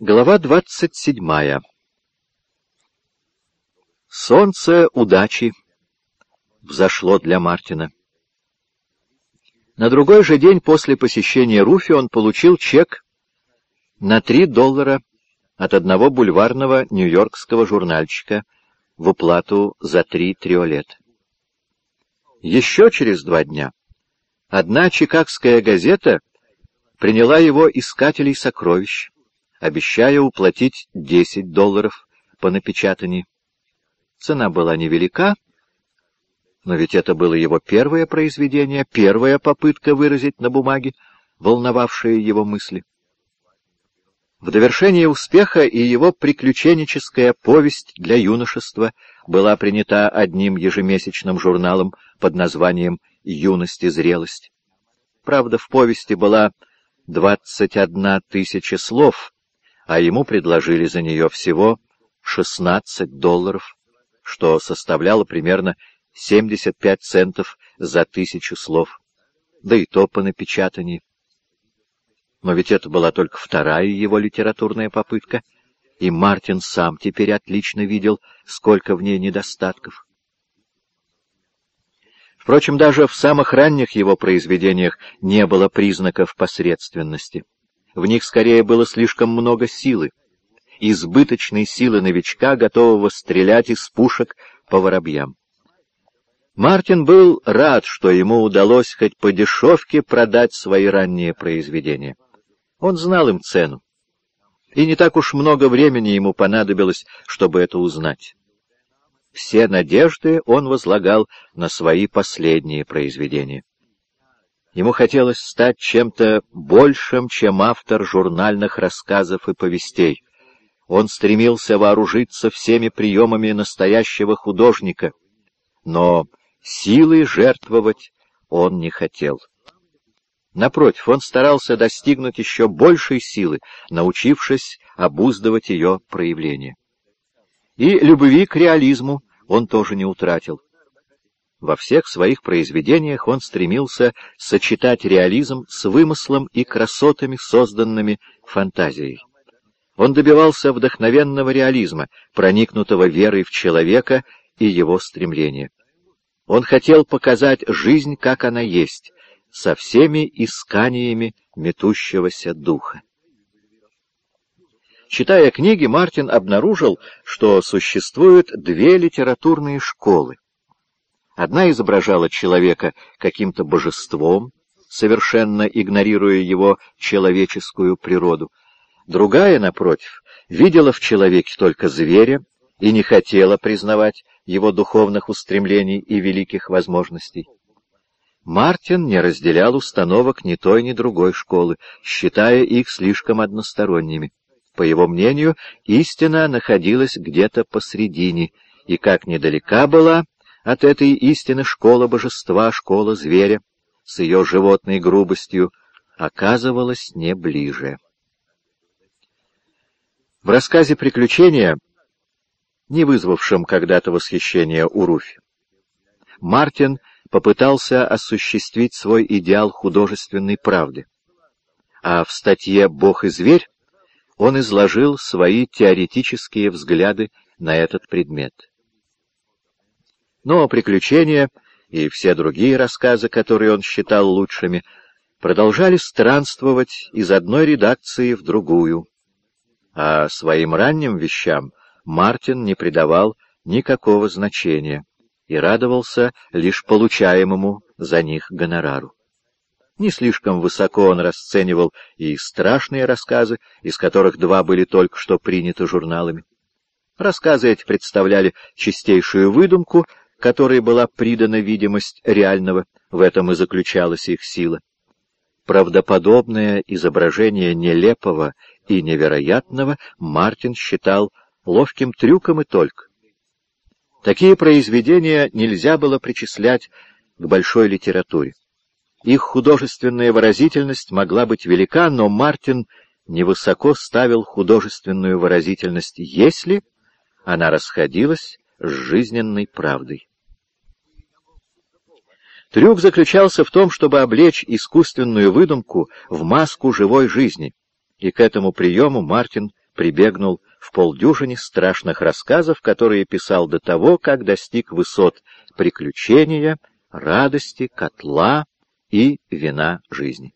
Глава 27. Солнце удачи взошло для Мартина. На другой же день после посещения Руфи он получил чек на $3 от одного бульварного нью-йоркского журнальчика в уплату за 3 триолет. Еще через 2 дня одна чикагская газета приняла его искателей сокровищ, обещая уплатить $10 по напечатании. Цена была невелика, но ведь это было его первое произведение, первая попытка выразить на бумаге волновавшие его мысли. В довершение успеха и его приключенческая повесть для юношества была принята одним ежемесячным журналом под названием «Юность и зрелость». Правда, в повести была 21 000 слов, а ему предложили за нее всего $16, что составляло примерно 75 центов за 1000 слов, да и то по напечатании. Но ведь это была только вторая его литературная попытка, и Мартин сам теперь отлично видел, сколько в ней недостатков. Впрочем, даже в самых ранних его произведениях не было признаков посредственности. В них скорее было слишком много силы, избыточной силы новичка, готового стрелять из пушек по воробьям. Мартин был рад, что ему удалось хоть по дешевке продать свои ранние произведения. Он знал им цену, и не так уж много времени ему понадобилось, чтобы это узнать. Все надежды он возлагал на свои последние произведения. Ему хотелось стать чем-то большим, чем автор журнальных рассказов и повестей. Он стремился вооружиться всеми приемами настоящего художника, но силой жертвовать он не хотел. Напротив, он старался достигнуть еще большей силы, научившись обуздывать ее проявление. И любви к реализму он тоже не утратил. Во всех своих произведениях он стремился сочетать реализм с вымыслом и красотами, созданными фантазией. Он добивался вдохновенного реализма, проникнутого верой в человека и его стремления. Он хотел показать жизнь, как она есть, со всеми исканиями метущегося духа. Читая книги, Мартин обнаружил, что существуют 2 литературные школы. Одна изображала человека каким-то божеством, совершенно игнорируя его человеческую природу. Другая, напротив, видела в человеке только зверя и не хотела признавать его духовных устремлений и великих возможностей. Мартин не разделял установок ни той, ни другой школы, считая их слишком односторонними. По его мнению, истина находилась где-то посредине, и как недалека была от этой истины школа божества, школа зверя, с ее животной грубостью, оказывалась не ближе. В рассказе «Приключения», не вызвавшем когда-то восхищения у Руфи, Мартин попытался осуществить свой идеал художественной правды, а в статье «Бог и зверь» он изложил свои теоретические взгляды на этот предмет. Но «Приключения» и все другие рассказы, которые он считал лучшими, продолжали странствовать из одной редакции в другую, а своим ранним вещам Мартин не придавал никакого значения и радовался лишь получаемому за них гонорару. Не слишком высоко он расценивал и страшные рассказы, из которых 2 были только что приняты журналами. Рассказы эти представляли чистейшую выдумку, которой была придана видимость реального, в этом и заключалась их сила. Правдоподобное изображение нелепого и невероятного Мартин считал ловким трюком и только. Такие произведения нельзя было причислять к большой литературе. Их художественная выразительность могла быть велика, но Мартин невысоко ставил художественную выразительность, если она расходилась с жизненной правдой. Трюк заключался в том, чтобы облечь искусственную выдумку в маску живой жизни, и к этому приему Мартин прибегнул в полдюжине страшных рассказов, которые писал до того, как достиг высот приключения, радости, котла и вина жизни.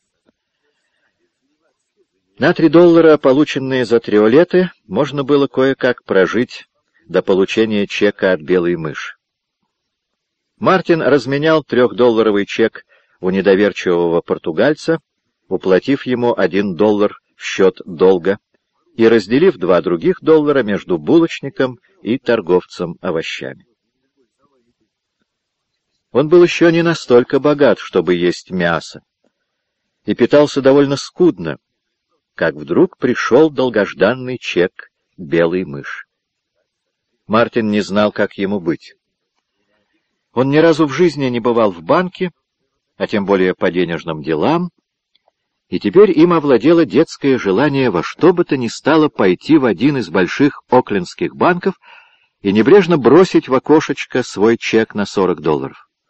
На $3, полученные за триолеты, можно было кое-как прожить до получения чека от белой мыши. Мартин разменял $3 чек у недоверчивого португальца, уплатив ему $1 в счет долга и разделив $2 других между булочником и торговцем овощами. Он был еще не настолько богат, чтобы есть мясо, и питался довольно скудно, как вдруг пришел долгожданный чек белой мыши. Мартин не знал, как ему быть. Он ни разу в жизни не бывал в банке, а тем более по денежным делам, и теперь им овладело детское желание во что бы то ни стало пойти в один из больших оклендских банков и небрежно бросить в окошечко свой чек на $40.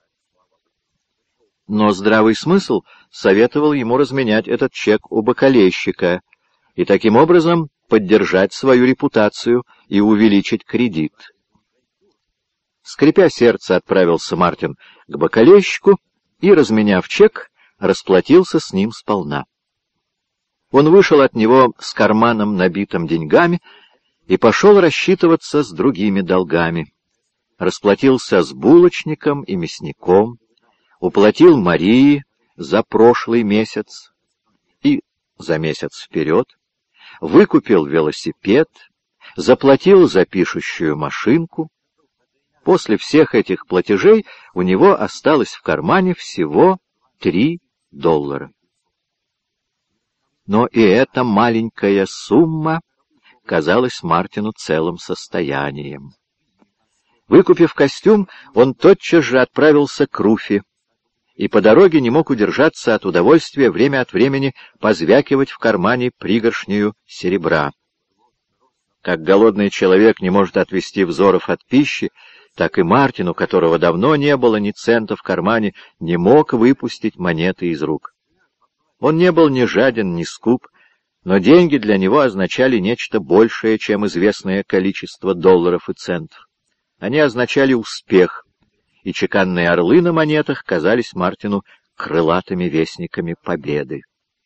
Но здравый смысл советовал ему разменять этот чек у бакалейщика и таким образом поддержать свою репутацию и увеличить кредит. Скрипя сердце, отправился Мартин к бакалейщику и, разменяв чек, расплатился с ним сполна. Он вышел от него с карманом, набитым деньгами, и пошел рассчитываться с другими долгами. Расплатился с булочником и мясником, уплатил Марии за прошлый месяц и за месяц вперед, выкупил велосипед, заплатил за пишущую машинку. После всех этих платежей у него осталось в кармане всего $3. Но и эта маленькая сумма казалась Мартину целым состоянием. Выкупив костюм, он тотчас же отправился к Руфи, и по дороге не мог удержаться от удовольствия время от времени позвякивать в кармане пригоршнею серебра. Как голодный человек не может отвести взоров от пищи, так и Мартин, у которого давно не было ни цента в кармане, не мог выпустить монеты из рук. Он не был ни жаден, ни скуп, но деньги для него означали нечто большее, чем известное количество долларов и центов. Они означали успех, и чеканные орлы на монетах казались Мартину крылатыми вестниками победы.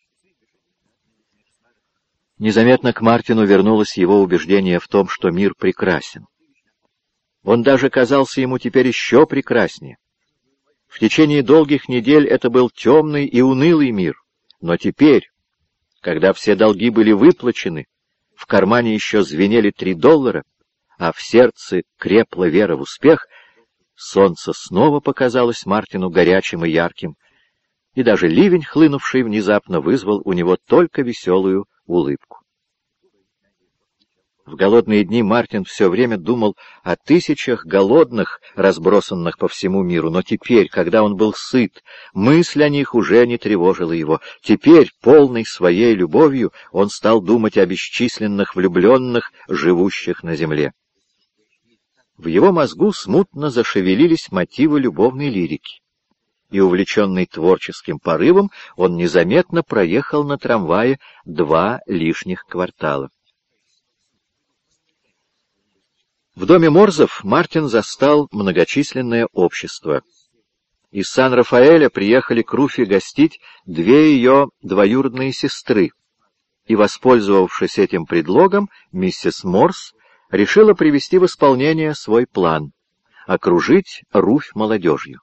Незаметно к Мартину вернулось его убеждение в том, что мир прекрасен. Он даже казался ему теперь еще прекраснее. В течение долгих недель это был темный и унылый мир, но теперь, когда все долги были выплачены, в кармане еще звенели $3, а в сердце крепла вера в успех, солнце снова показалось Мартину горячим и ярким, и даже ливень, хлынувший внезапно, вызвал у него только веселую улыбку. В голодные дни Мартин все время думал о тысячах голодных, разбросанных по всему миру, но теперь, когда он был сыт, мысль о них уже не тревожила его. Теперь, полный своей любовью, он стал думать о бесчисленных влюбленных, живущих на земле. В его мозгу смутно зашевелились мотивы любовной лирики, и, увлеченный творческим порывом, он незаметно проехал на трамвае 2 лишних квартала. В доме Морзов Мартин застал многочисленное общество. Из Сан-Рафаэля приехали к Руфи гостить 2 ее двоюродные сестры, и, воспользовавшись этим предлогом, миссис Морз решила привести в исполнение свой план — окружить Руфь молодежью.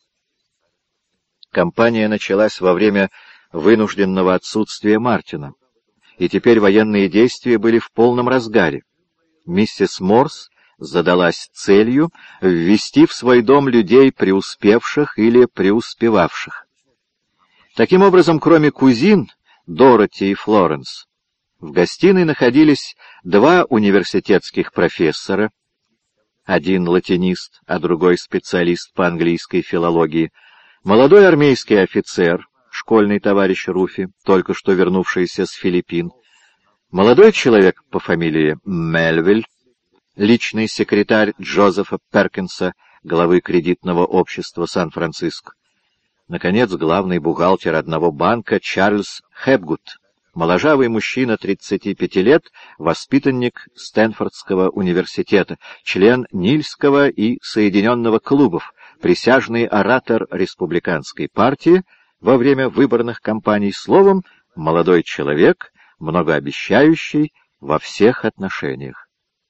Кампания началась во время вынужденного отсутствия Мартина, и теперь военные действия были в полном разгаре. Миссис Морз задалась целью ввести в свой дом людей преуспевших или преуспевавших. Таким образом, кроме кузин Дороти и Флоренс, в гостиной находились 2 университетских профессора, один латинист, а другой специалист по английской филологии, молодой армейский офицер, школьный товарищ Руфи, только что вернувшийся с Филиппин, молодой человек по фамилии Мельвиль, личный секретарь Джозефа Перкинса, главы кредитного общества Сан-Франциско, наконец, главный бухгалтер одного банка Чарльз Хэпгуд, Моложавый мужчина 35 лет, воспитанник Стэнфордского университета, член Нильского и Соединенного клубов, присяжный оратор республиканской партии во время выборных кампаний, словом, молодой человек, многообещающий во всех отношениях.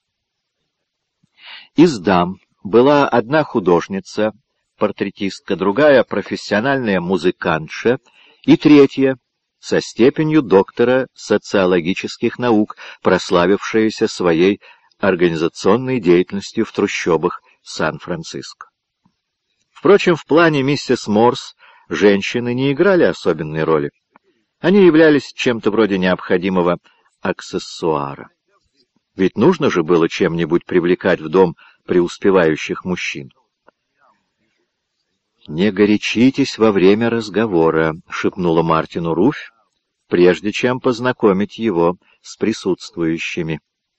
Из дам была одна художница, портретистка, другая профессиональная музыкантша и третья со степенью доктора социологических наук, прославившаяся своей организационной деятельностью в трущобах Сан-Франциско. Впрочем, в плане миссис Морс женщины не играли особенной роли. Они являлись чем-то вроде необходимого аксессуара. Ведь нужно же было чем-нибудь привлекать в дом преуспевающих мужчин. «Не горячитесь во время разговора», — шепнула Мартину Руфь, прежде чем познакомить его с присутствующими.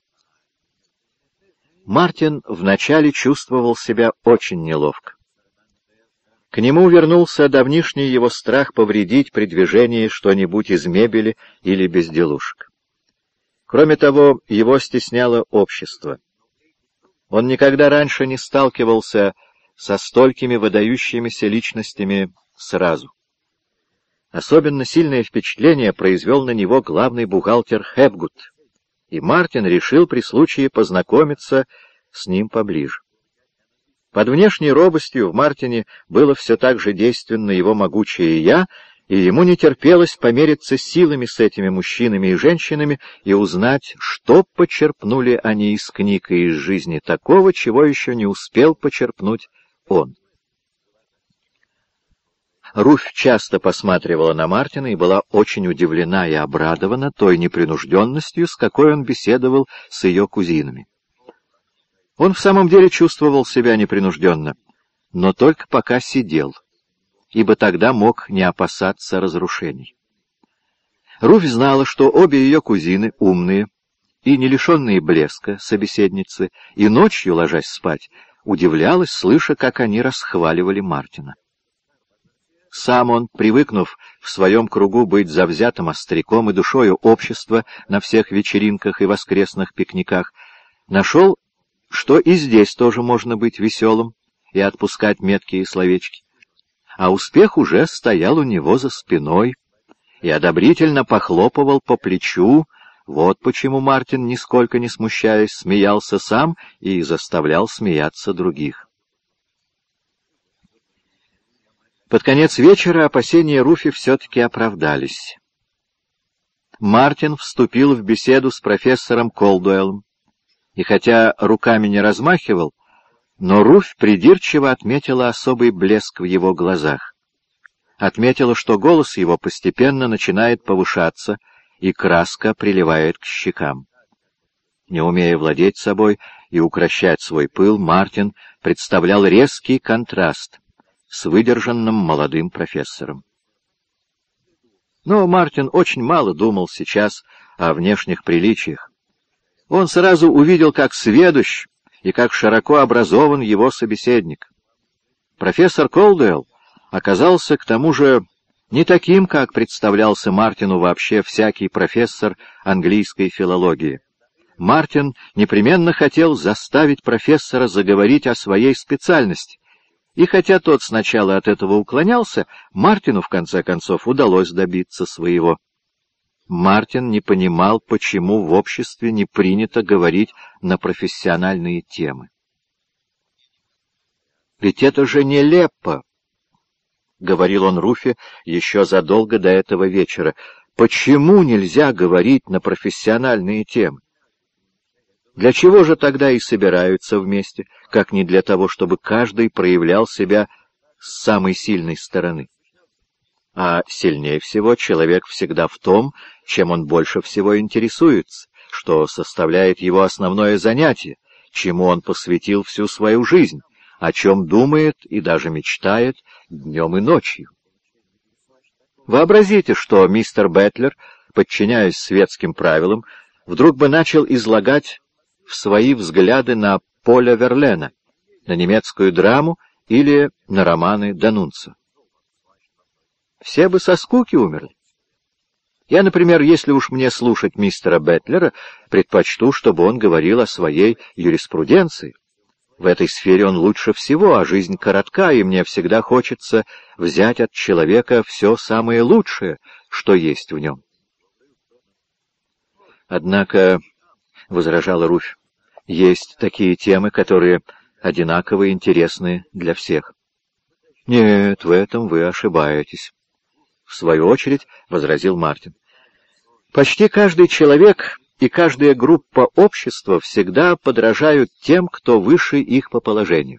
Мартин вначале чувствовал себя очень неловко. К нему вернулся давнишний его страх повредить при движении что-нибудь из мебели или безделушек. Кроме того, его стесняло общество. Он никогда раньше не сталкивался со столькими выдающимися личностями сразу. Особенно сильное впечатление произвел на него главный бухгалтер Хэпгуд, и Мартин решил при случае познакомиться с ним поближе. Под внешней робостью в Мартине было все так же действенно его могучее «я», и ему не терпелось помериться силами с этими мужчинами и женщинами и узнать, что почерпнули они из книг и из жизни такого, чего еще не успел почерпнуть он. Руфь часто посматривала на Мартина и была очень удивлена и обрадована той непринужденностью, с какой он беседовал с ее кузинами. Он в самом деле чувствовал себя непринужденно, но только пока сидел, ибо тогда мог не опасаться разрушений. Руфь знала, что обе ее кузины умные и не лишенные блеска собеседницы, и ночью, ложась спать, удивлялась, слыша, как они расхваливали Мартина. Сам он, привыкнув в своем кругу быть завзятым остряком и душою общества на всех вечеринках и воскресных пикниках, нашел, что и здесь тоже можно быть веселым и отпускать меткие словечки. А успех уже стоял у него за спиной и одобрительно похлопывал по плечу. Вот почему Мартин, нисколько не смущаясь, смеялся сам и заставлял смеяться других. Под конец вечера опасения Руфи все-таки оправдались. Мартин вступил в беседу с профессором Колдуэллом, и хотя руками не размахивал, но Руфь придирчиво отметила особый блеск в его глазах. Отметила, что голос его постепенно начинает повышаться, и краска приливает к щекам. Не умея владеть собой и укрощать свой пыл, Мартин представлял резкий контраст с выдержанным молодым профессором. Но Мартин очень мало думал сейчас о внешних приличиях. Он сразу увидел, как сведущ и как широко образован его собеседник. Профессор Колдуэлл оказался, к тому же, не таким, как представлялся Мартину вообще всякий профессор английской филологии. Мартин непременно хотел заставить профессора заговорить о своей специальности, и хотя тот сначала от этого уклонялся, Мартину, в конце концов, удалось добиться своего. Мартин не понимал, почему в обществе не принято говорить на профессиональные темы. «Ведь это же нелепо», — говорил он Руфе еще задолго до этого вечера. «Почему нельзя говорить на профессиональные темы? Для чего же тогда и собираются вместе, как не для того, чтобы каждый проявлял себя с самой сильной стороны? А сильнее всего человек всегда в том, чем он больше всего интересуется, что составляет его основное занятие, чему он посвятил всю свою жизнь, о чем думает и даже мечтает днем и ночью. Вообразите, что мистер Бэтлер, подчиняясь светским правилам, вдруг бы начал излагать свои взгляды на Поля Верлена, на немецкую драму или на романы Данунца. Все бы со скуки умерли. Я, например, если уж мне слушать мистера Бэтлера, предпочту, чтобы он говорил о своей юриспруденции. В этой сфере он лучше всего, а жизнь коротка, и мне всегда хочется взять от человека все самое лучшее, что есть в нем. Однако, — возражала Руфь, — есть такие темы, которые одинаково интересны для всех. Нет, в этом вы ошибаетесь. В свою очередь возразил Мартин. Почти каждый человек и каждая группа общества всегда подражают тем, кто выше их по положению.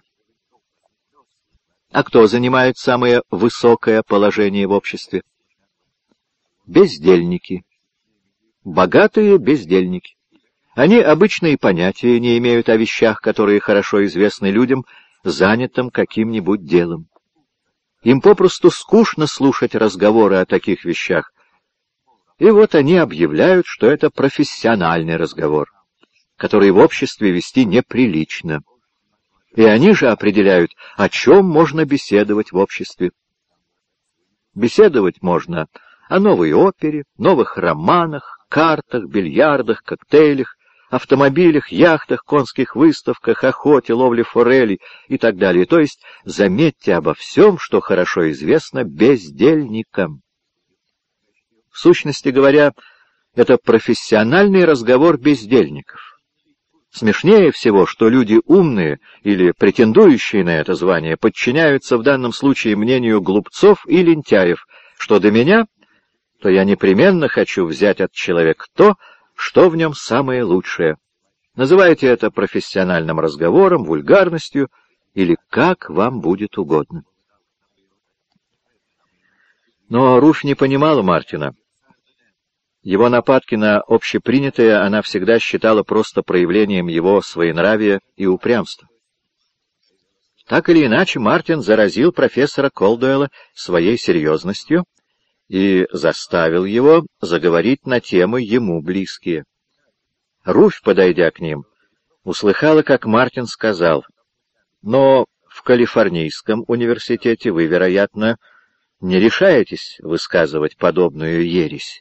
А кто занимает самое высокое положение в обществе? Бездельники. Богатые бездельники. Они обычно и понятия не имеют о вещах, которые хорошо известны людям, занятым каким-нибудь делом. Им попросту скучно слушать разговоры о таких вещах. И вот они объявляют, что это профессиональный разговор, который в обществе вести неприлично. И они же определяют, о чем можно беседовать в обществе. Беседовать можно о новой опере, новых романах, картах, бильярдах, коктейлях, автомобилях, яхтах, конских выставках, охоте, ловле форелей и так далее. То есть заметьте обо всем, что хорошо известно бездельникам. В сущности говоря, это профессиональный разговор бездельников. Смешнее всего, что люди умные или претендующие на это звание подчиняются в данном случае мнению глупцов и лентяев, что до меня, то я непременно хочу взять от человека то, что в нем самое лучшее. Называйте это профессиональным разговором, вульгарностью или как вам будет угодно. Но Руфь не понимала Мартина. Его нападки на общепринятое она всегда считала просто проявлением его своенравия и упрямства. Так или иначе, Мартин заразил профессора Колдуэлла своей серьезностью и заставил его заговорить на темы ему близкие. Руфь, подойдя к ним, услыхала, как Мартин сказал: «Но в Калифорнийском университете вы, вероятно, не решаетесь высказывать подобную ересь».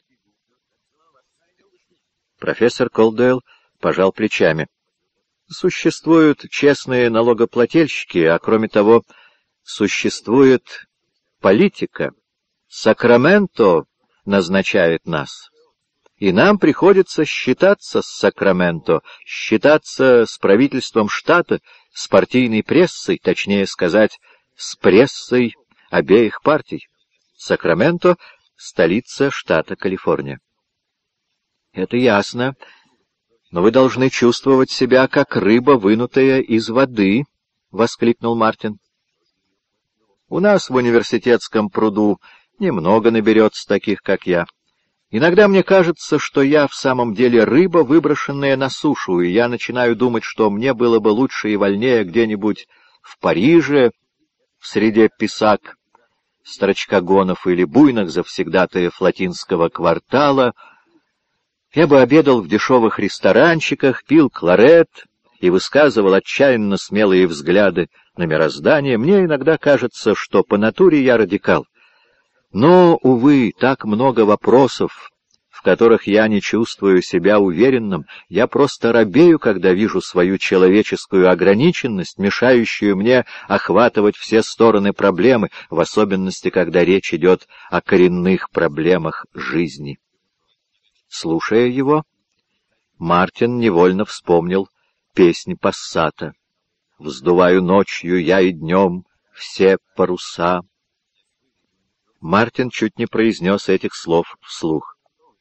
Профессор Колдуэлл пожал плечами. «Существуют честные налогоплательщики, а кроме того, существует политика. Сакраменто назначает нас, и нам приходится считаться с Сакраменто, считаться с правительством штата, с партийной прессой, точнее сказать, с прессой обеих партий. Сакраменто — столица штата Калифорния». «Это ясно, но вы должны чувствовать себя, как рыба, вынутая из воды», — воскликнул Мартин. «У нас в университетском пруду немного наберется таких, как я. Иногда мне кажется, что я в самом деле рыба, выброшенная на сушу, и я начинаю думать, что мне было бы лучше и вольнее где-нибудь в Париже, в среде писак, строчкогонов или буйных завсегдатаев латинского квартала. Я бы обедал в дешевых ресторанчиках, пил кларет и высказывал отчаянно смелые взгляды на мироздание. Мне иногда кажется, что по натуре я радикал. Но, увы, так много вопросов, в которых я не чувствую себя уверенным. Я просто робею, когда вижу свою человеческую ограниченность, мешающую мне охватывать все стороны проблемы, в особенности, когда речь идет о коренных проблемах жизни». Слушая его, Мартин невольно вспомнил песнь Пассата: «Вздуваю ночью я и днем все паруса». Мартин чуть не произнес этих слов вслух.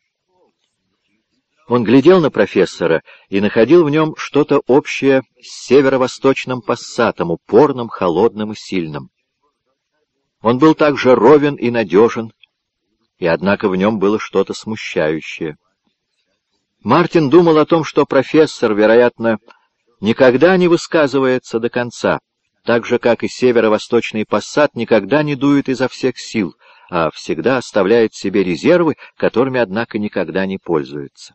Он глядел на профессора и находил в нем что-то общее с северо-восточным Пассатом, упорным, холодным и сильным. Он был также ровен и надежен, и однако в нем было что-то смущающее. Мартин думал о том, что профессор, вероятно, никогда не высказывается до конца, так же, как и северо-восточный Пассат никогда не дует изо всех сил, а всегда оставляет себе резервы, которыми, однако, никогда не пользуется.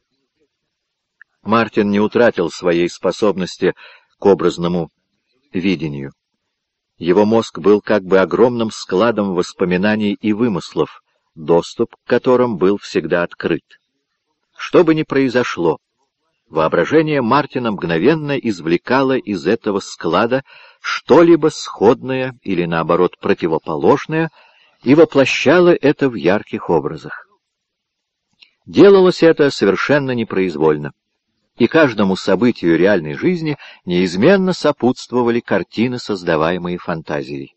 Мартин не утратил своей способности к образному видению. Его мозг был как бы огромным складом воспоминаний и вымыслов, доступ к которым был всегда открыт. Что бы ни произошло, воображение Мартина мгновенно извлекало из этого склада что-либо сходное или, наоборот, противоположное и воплощало это в ярких образах. Делалось это совершенно непроизвольно, и каждому событию реальной жизни неизменно сопутствовали картины, создаваемые фантазией.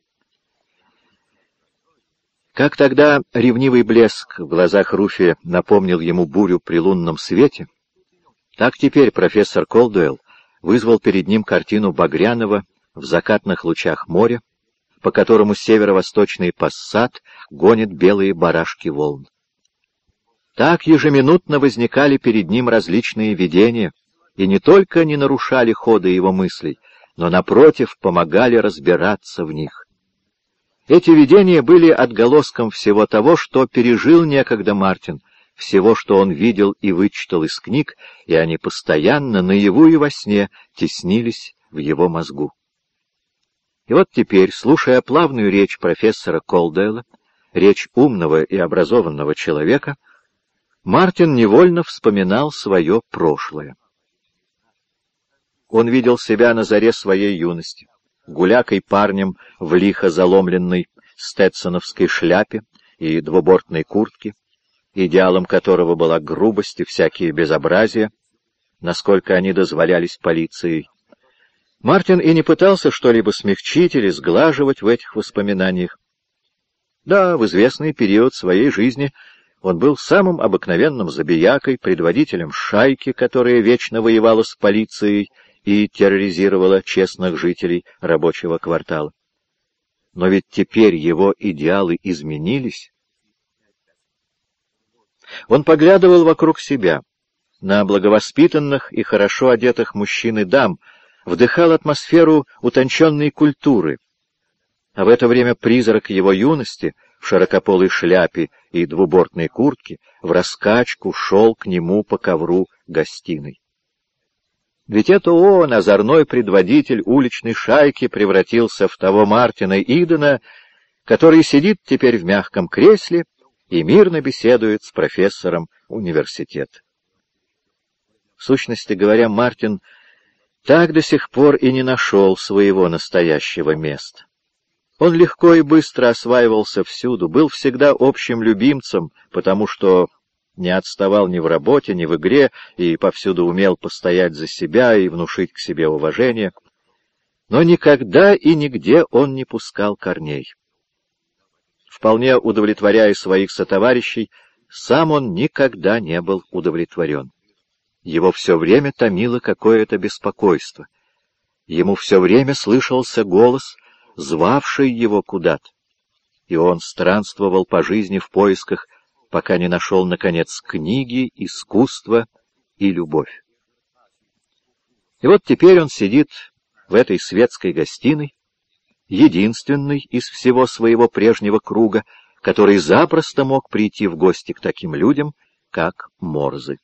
Как тогда ревнивый блеск в глазах Руфи напомнил ему бурю при лунном свете, так теперь профессор Колдуэлл вызвал перед ним картину Багряного в закатных лучах моря, по которому северо-восточный пассат гонит белые барашки волн. Так ежеминутно возникали перед ним различные видения, и не только не нарушали хода его мыслей, но, напротив, помогали разбираться в них. Эти видения были отголоском всего того, что пережил некогда Мартин, всего, что он видел и вычитал из книг, и они постоянно, наяву и во сне, теснились в его мозгу. И вот теперь, слушая плавную речь профессора Колдуэлла, речь умного и образованного человека, Мартин невольно вспоминал свое прошлое. Он видел себя на заре своей юности, гулякой парнем в лихо заломленной стетсоновской шляпе и двубортной куртке, идеалом которого была грубость и всякие безобразия, насколько они дозволялись полицией. Мартин и не пытался что-либо смягчить или сглаживать в этих воспоминаниях. Да, в известный период своей жизни он был самым обыкновенным забиякой, предводителем шайки, которая вечно воевала с полицией и терроризировала честных жителей рабочего квартала. Но ведь теперь его идеалы изменились. Он поглядывал вокруг себя, на благовоспитанных и хорошо одетых мужчин и дам, вдыхал атмосферу утонченной культуры, а в это время призрак его юности в широкополой шляпе и двубортной куртке в раскачку шел к нему по ковру гостиной. Ведь это он, озорной предводитель уличной шайки, превратился в того Мартина Идена, который сидит теперь в мягком кресле и мирно беседует с профессором университета. В сущности говоря, Мартин так до сих пор и не нашел своего настоящего места. Он легко и быстро осваивался всюду, был всегда общим любимцем, потому что не отставал ни в работе, ни в игре, и повсюду умел постоять за себя и внушить к себе уважение. Но никогда и нигде он не пускал корней. Вполне удовлетворяя своих сотоварищей, сам он никогда не был удовлетворен. Его все время томило какое-то беспокойство. Ему все время слышался голос, звавший его куда-то, и он странствовал по жизни в поисках, пока не нашел, наконец, книги, искусство и любовь. И вот теперь он сидит в этой светской гостиной, единственный из всего своего прежнего круга, который запросто мог прийти в гости к таким людям, как Морзы.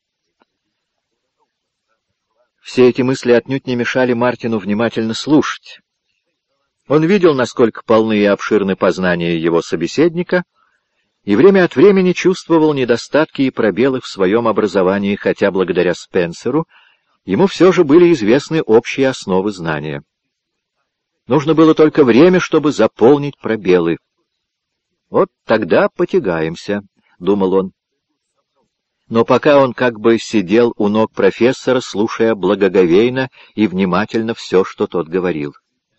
Все эти мысли отнюдь не мешали Мартину внимательно слушать. Он видел, насколько полны и обширны познания его собеседника, и время от времени чувствовал недостатки и пробелы в своем образовании, хотя благодаря Спенсеру ему все же были известны общие основы знания. Нужно было только время, чтобы заполнить пробелы. «Вот тогда потягаемся», — думал он. Но пока он как бы сидел у ног профессора, слушая благоговейно и внимательно все, что тот говорил.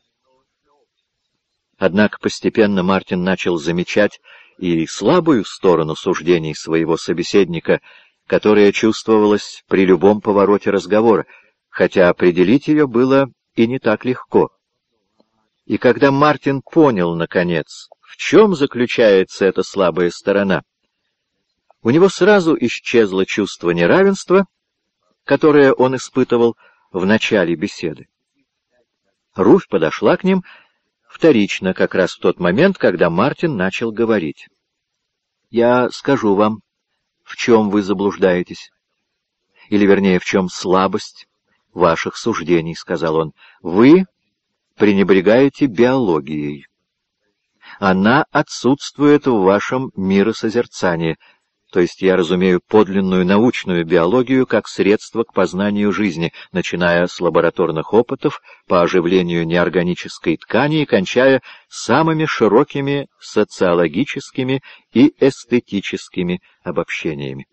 Однако постепенно Мартин начал замечать и слабую сторону суждений своего собеседника, которая чувствовалась при любом повороте разговора, хотя определить ее было и не так легко. И когда Мартин понял, наконец, в чем заключается эта слабая сторона, у него сразу исчезло чувство неравенства, которое он испытывал в начале беседы. Руфь подошла к ним вторично, как раз в тот момент, когда Мартин начал говорить. «Я скажу вам, в чем вы заблуждаетесь, или, вернее, в чем слабость ваших суждений», — сказал он. «Вы пренебрегаете биологией. она отсутствует в вашем миросозерцании. То есть я разумею подлинную научную биологию как средство к познанию жизни, начиная с лабораторных опытов по оживлению неорганической ткани и кончая самыми широкими социологическими и эстетическими обобщениями.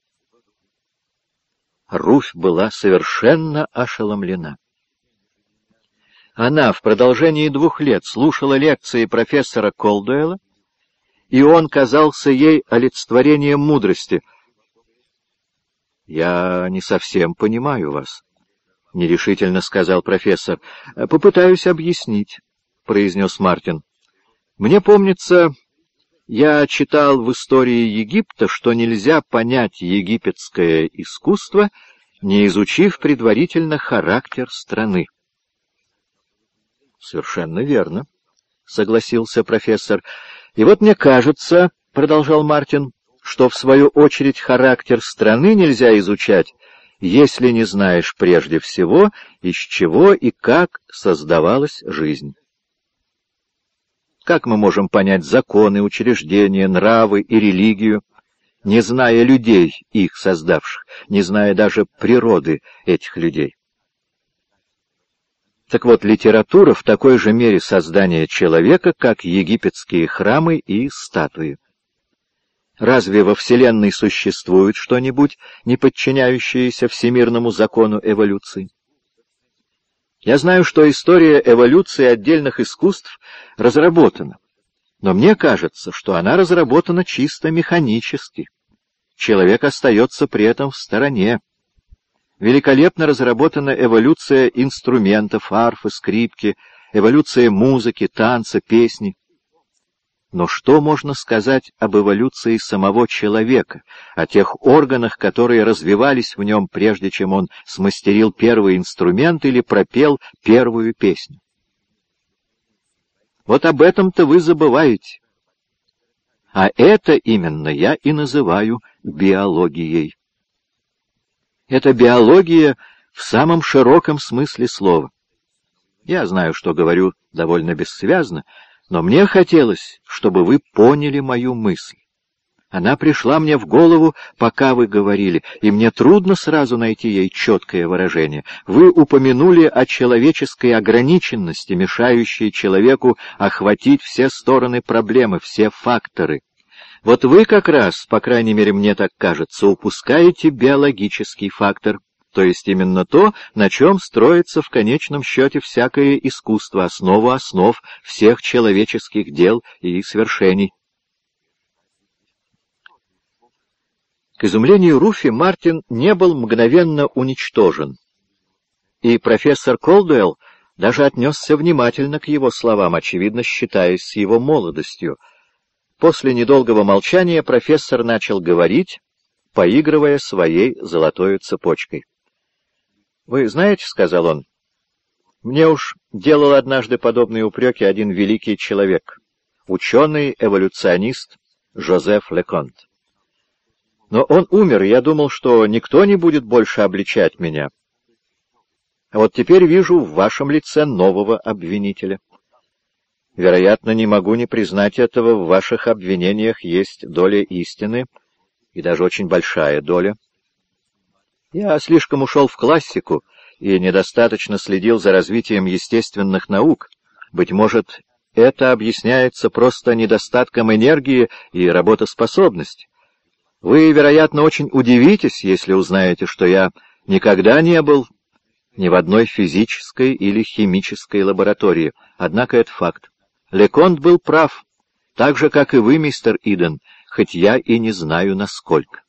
Руфь была совершенно ошеломлена. Она в продолжении 2 лет слушала лекции профессора Колдуэла, и он казался ей олицетворением мудрости. «Я не совсем понимаю вас», — нерешительно сказал профессор. «Попытаюсь объяснить», — произнес Мартин. «Мне помнится, я читал в истории Египта, что нельзя понять египетское искусство, не изучив предварительно характер страны». «Совершенно верно», — согласился профессор. «И вот мне кажется, — продолжал Мартин, — что в свою очередь характер страны нельзя изучать, если не знаешь прежде всего, из чего и как создавалась жизнь. Как мы можем понять законы, учреждения, нравы и религию, не зная людей, их создавших, не зная даже природы этих людей? Так вот, литература в такой же мере создание человека, как египетские храмы и статуи. Разве во Вселенной существует что-нибудь, не подчиняющееся всемирному закону эволюции? Я знаю, что история эволюции отдельных искусств разработана, но мне кажется, что она разработана чисто механически. Человек остается при этом в стороне. Великолепно разработана эволюция инструментов, арфы, скрипки, эволюция музыки, танца, песни. Но что можно сказать об эволюции самого человека, о тех органах, которые развивались в нем, прежде чем он смастерил первый инструмент или пропел первую песню? Вот об этом-то вы забываете. А это именно я и называю биологией. Это биология в самом широком смысле слова. Я знаю, что говорю довольно бессвязно, но мне хотелось, чтобы вы поняли мою мысль. Она пришла мне в голову, пока вы говорили, и мне трудно сразу найти ей четкое выражение. Вы упомянули о человеческой ограниченности, мешающей человеку охватить все стороны проблемы, все факторы. Вот вы как раз, по крайней мере, мне так кажется, упускаете биологический фактор, то есть именно то, на чем строится в конечном счете всякое искусство, основу основ всех человеческих дел и свершений. К изумлению Руфи Мартин не был мгновенно уничтожен, и профессор Колдуэлл даже отнесся внимательно к его словам, очевидно считаясь с его молодостью. После недолгого молчания профессор начал говорить, поигрывая своей золотой цепочкой. «Вы знаете, — сказал он, — мне уж делал однажды подобные упреки один великий человек, ученый-эволюционист Жозеф Леконт. Но он умер, и я думал, что никто не будет больше обличать меня. А вот теперь вижу в вашем лице нового обвинителя. Вероятно, не могу не признать этого, в ваших обвинениях есть доля истины, и даже очень большая доля. Я слишком ушел в классику и недостаточно следил за развитием естественных наук. Быть может, это объясняется просто недостатком энергии и работоспособности. Вы, вероятно, очень удивитесь, если узнаете, что я никогда не был ни в одной физической или химической лаборатории, однако это факт. Леконт был прав, так же, как и вы, мистер Иден, хоть я и не знаю, насколько.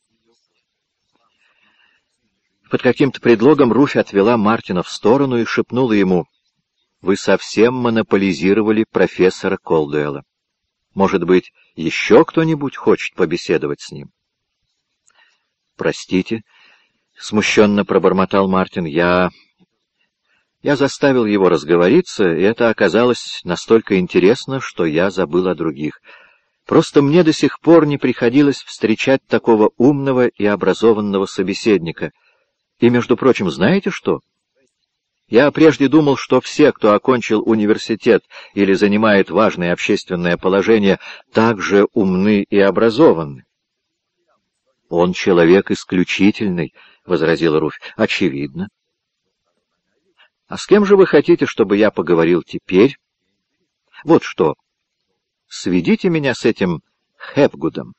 Под каким-то предлогом Руфь отвела Мартина в сторону и шепнула ему: «Вы совсем монополизировали профессора Колдуэлла. Может быть, еще кто-нибудь хочет побеседовать с ним?» «Простите», — смущенно пробормотал Мартин, — «Я заставил его разговориться, и это оказалось настолько интересно, что я забыл о других. Просто мне до сих пор не приходилось встречать такого умного и образованного собеседника. И, между прочим, знаете что? Я прежде думал, что все, кто окончил университет или занимает важное общественное положение, также умны и образованы. — Он человек исключительный, — возразила Руфь. — Очевидно. — А с кем же вы хотите, чтобы я поговорил теперь? — Вот что. Сведите меня с этим Хэпгудом.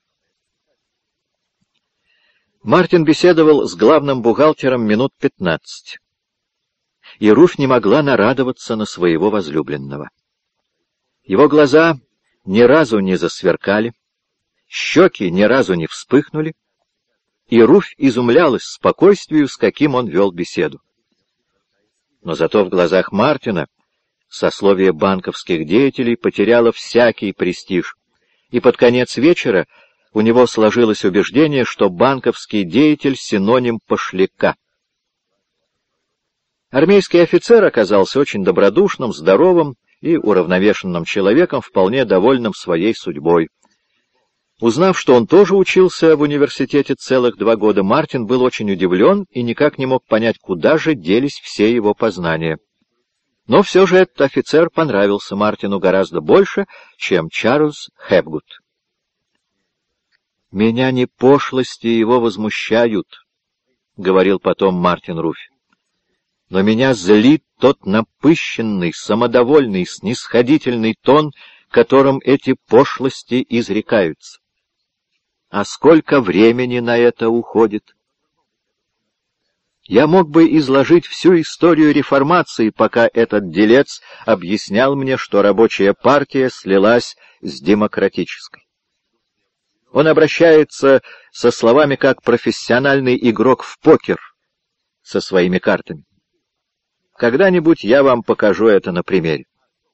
Мартин беседовал с главным бухгалтером минут 15. И Руфь не могла нарадоваться на своего возлюбленного. Его глаза ни разу не засверкали, щеки ни разу не вспыхнули, и Руфь изумлялась спокойствию, с каким он вел беседу. Но зато в глазах Мартина сословие банковских деятелей потеряло всякий престиж, и под конец вечера у него сложилось убеждение, что банковский деятель — синоним пошляка. Армейский офицер оказался очень добродушным, здоровым и уравновешенным человеком, вполне довольным своей судьбой. Узнав, что он тоже учился в университете целых 2 года, Мартин был очень удивлен и никак не мог понять, куда же делись все его познания. Но все же этот офицер понравился Мартину гораздо больше, чем Чарльз Хэпгуд. «Меня не пошлости его возмущают», — говорил потом Мартин Руфь. «Но меня злит тот напыщенный, самодовольный, снисходительный тон, которым эти пошлости изрекаются. А сколько времени на это уходит? Я мог бы изложить всю историю реформации, пока этот делец объяснял мне, что рабочая партия слилась с демократической. Он обращается со словами как профессиональный игрок в покер со своими картами. Когда-нибудь я вам покажу это на примере.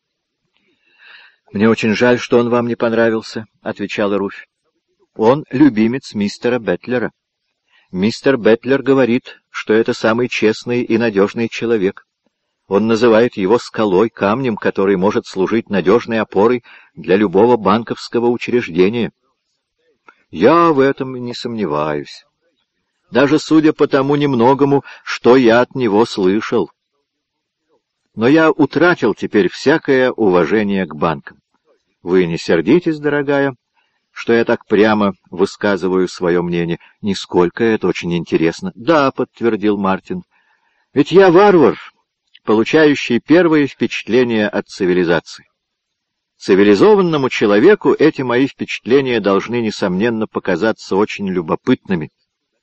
— Мне очень жаль, что он вам не понравился, — отвечала Руфь. — Он любимец мистера Бетлера. Мистер Бетлер говорит, что это самый честный и надежный человек. Он называет его скалой, камнем, который может служить надежной опорой для любого банковского учреждения. Я в этом не сомневаюсь. Даже судя по тому немногому, что я от него слышал. Но я утратил теперь всякое уважение к банкам. Вы не сердитесь, дорогая, что я так прямо высказываю свое мнение? Нисколько, это очень интересно. Да, подтвердил Мартин. Ведь я варвар, получающий первые впечатления от цивилизации. Цивилизованному человеку эти мои впечатления должны, несомненно, показаться очень любопытными.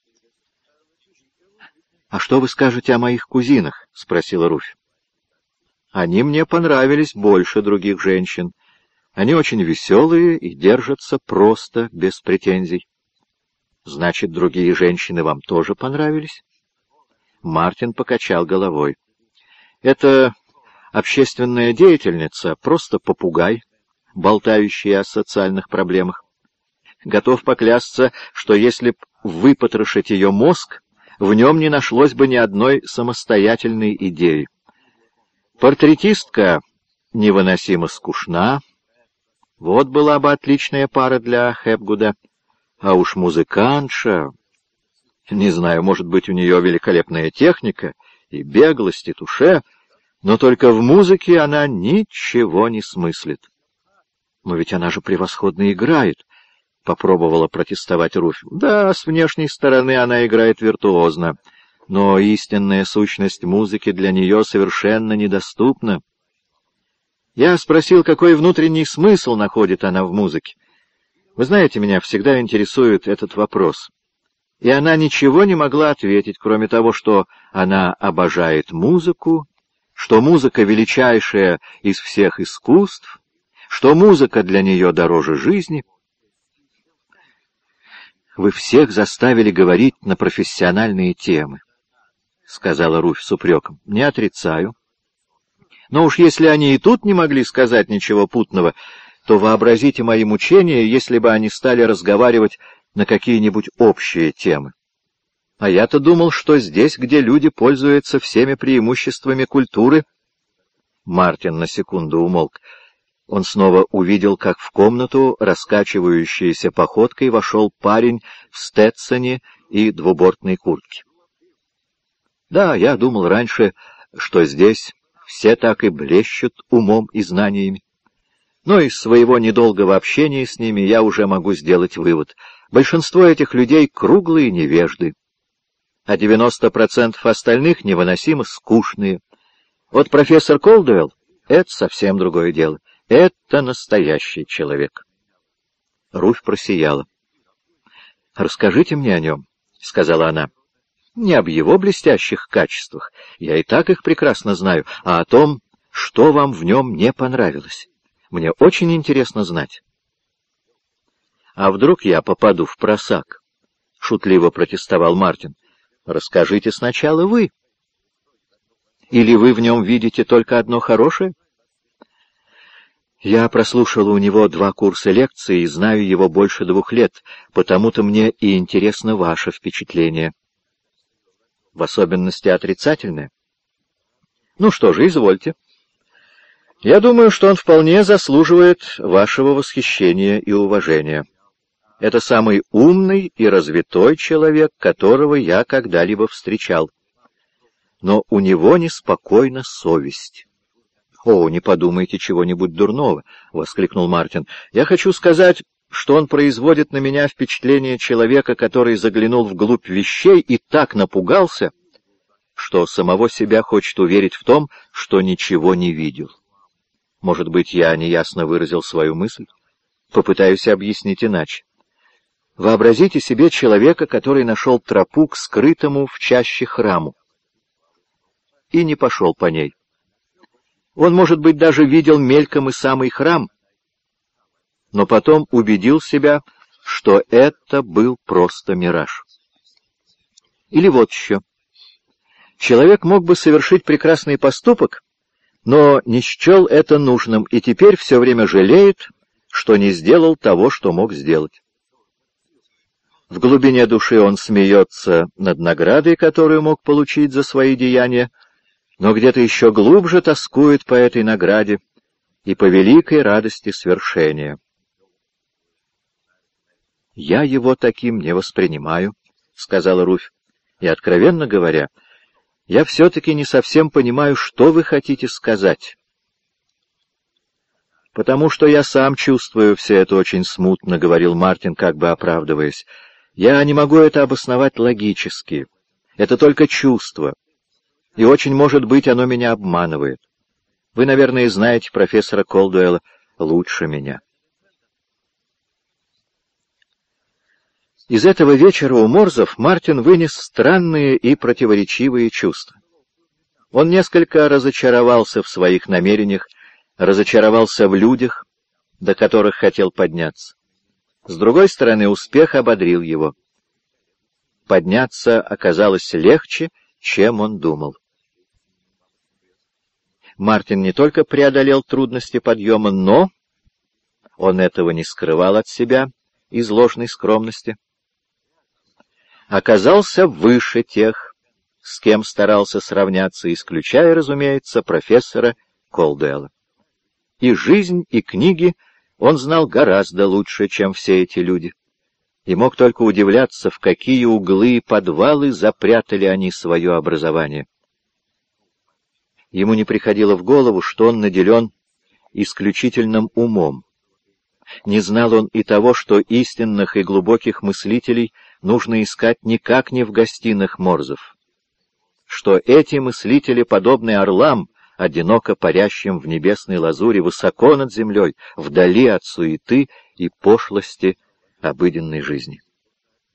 — А что вы скажете о моих кузинах? — спросила Руфь. Они мне понравились больше других женщин. Они очень веселые и держатся просто, без претензий. Значит, другие женщины вам тоже понравились? Мартин покачал головой. Это общественная деятельница, просто попугай, болтающий о социальных проблемах. Готов поклясться, что если б выпотрошить ее мозг, в нем не нашлось бы ни одной самостоятельной идеи. Портретистка невыносимо скучна. Вот была бы отличная пара для Хэпгуда. А уж музыкантша... Не знаю, может быть, у нее великолепная техника и беглость, и туше, но только в музыке она ничего не смыслит. Но ведь она же превосходно играет, — попробовала протестовать Руфь. Да, с внешней стороны она играет виртуозно, но истинная сущность музыки для нее совершенно недоступна. Я спросил, какой внутренний смысл находит она в музыке. Вы знаете, меня всегда интересует этот вопрос. И она ничего не могла ответить, кроме того, что она обожает музыку, что музыка величайшая из всех искусств, что музыка для нее дороже жизни. Вы всех заставили говорить на профессиональные темы, — сказала Руфь с упреком. — Не отрицаю. Но уж если они и тут не могли сказать ничего путного, то вообразите мои мучения, если бы они стали разговаривать на какие-нибудь общие темы. А я-то думал, что здесь, где люди пользуются всеми преимуществами культуры... Мартин на секунду умолк. Он снова увидел, как в комнату, раскачивающейся походкой, вошел парень в стетсоне и двубортной куртке. Да, я думал раньше, что здесь все так и блещут умом и знаниями. Но из своего недолгого общения с ними я уже могу сделать вывод. Большинство этих людей — круглые невежды, а 90% остальных невыносимо скучные. Вот профессор Колдуэлл — это совсем другое дело. Это настоящий человек. Руфь просияла. «Расскажите мне о нем», — сказала она. «Не об его блестящих качествах, я и так их прекрасно знаю, а о том, что вам в нем не понравилось. Мне очень интересно знать». «А вдруг я попаду в просак?» — шутливо протестовал Мартин. «Расскажите сначала вы. Или вы в нем видите только одно хорошее?» «Я прослушала у него 2 курса лекций и знаю его больше 2 лет, потому-то мне и интересно ваше впечатление». «В особенности отрицательное?» «Ну что же, извольте. Я думаю, что он вполне заслуживает вашего восхищения и уважения. Это самый умный и развитой человек, которого я когда-либо встречал. Но у него неспокойна совесть». «О, не подумайте чего-нибудь дурного», — воскликнул Мартин. «Я хочу сказать, что он производит на меня впечатление человека, который заглянул вглубь вещей и так напугался, что самого себя хочет уверить в том, что ничего не видел. Может быть, я неясно выразил свою мысль? Попытаюсь объяснить иначе. Вообразите себе человека, который нашел тропу к скрытому в чаще храму и не пошел по ней. Он, может быть, даже видел мельком и самый храм, но потом убедил себя, что это был просто мираж. Или вот еще. Человек мог бы совершить прекрасный поступок, но не счел это нужным и теперь все время жалеет, что не сделал того, что мог сделать. В глубине души он смеется над наградой, которую мог получить за свои деяния, но где-то еще глубже тоскует по этой награде и по великой радости свершения. «Я его таким не воспринимаю», — сказала Руфь, — «и, откровенно говоря, я все-таки не совсем понимаю, что вы хотите сказать». «Потому что я сам чувствую все это очень смутно», — говорил Мартин, как бы оправдываясь. «Я не могу это обосновать логически. Это только чувство. И очень, может быть, оно меня обманывает. Вы, наверное, знаете профессора Колдуэлла лучше меня». Из этого вечера у Морзов Мартин вынес странные и противоречивые чувства. Он несколько разочаровался в своих намерениях, разочаровался в людях, до которых хотел подняться. С другой стороны, успех ободрил его. Подняться оказалось легче, чем он думал. Мартин не только преодолел трудности подъема, но он этого не скрывал от себя из ложной скромности. Оказался выше тех, с кем старался сравняться, исключая, разумеется, профессора Колдуэлла. И жизнь, и книги он знал гораздо лучше, чем все эти люди, и мог только удивляться, в какие углы и подвалы запрятали они свое образование. Ему не приходило в голову, что он наделен исключительным умом. Не знал он и того, что истинных и глубоких мыслителей нужно искать никак не в гостиных Морзов, что эти мыслители подобны орлам, одиноко парящим в небесной лазури высоко над землей, вдали от суеты и пошлости обыденной жизни.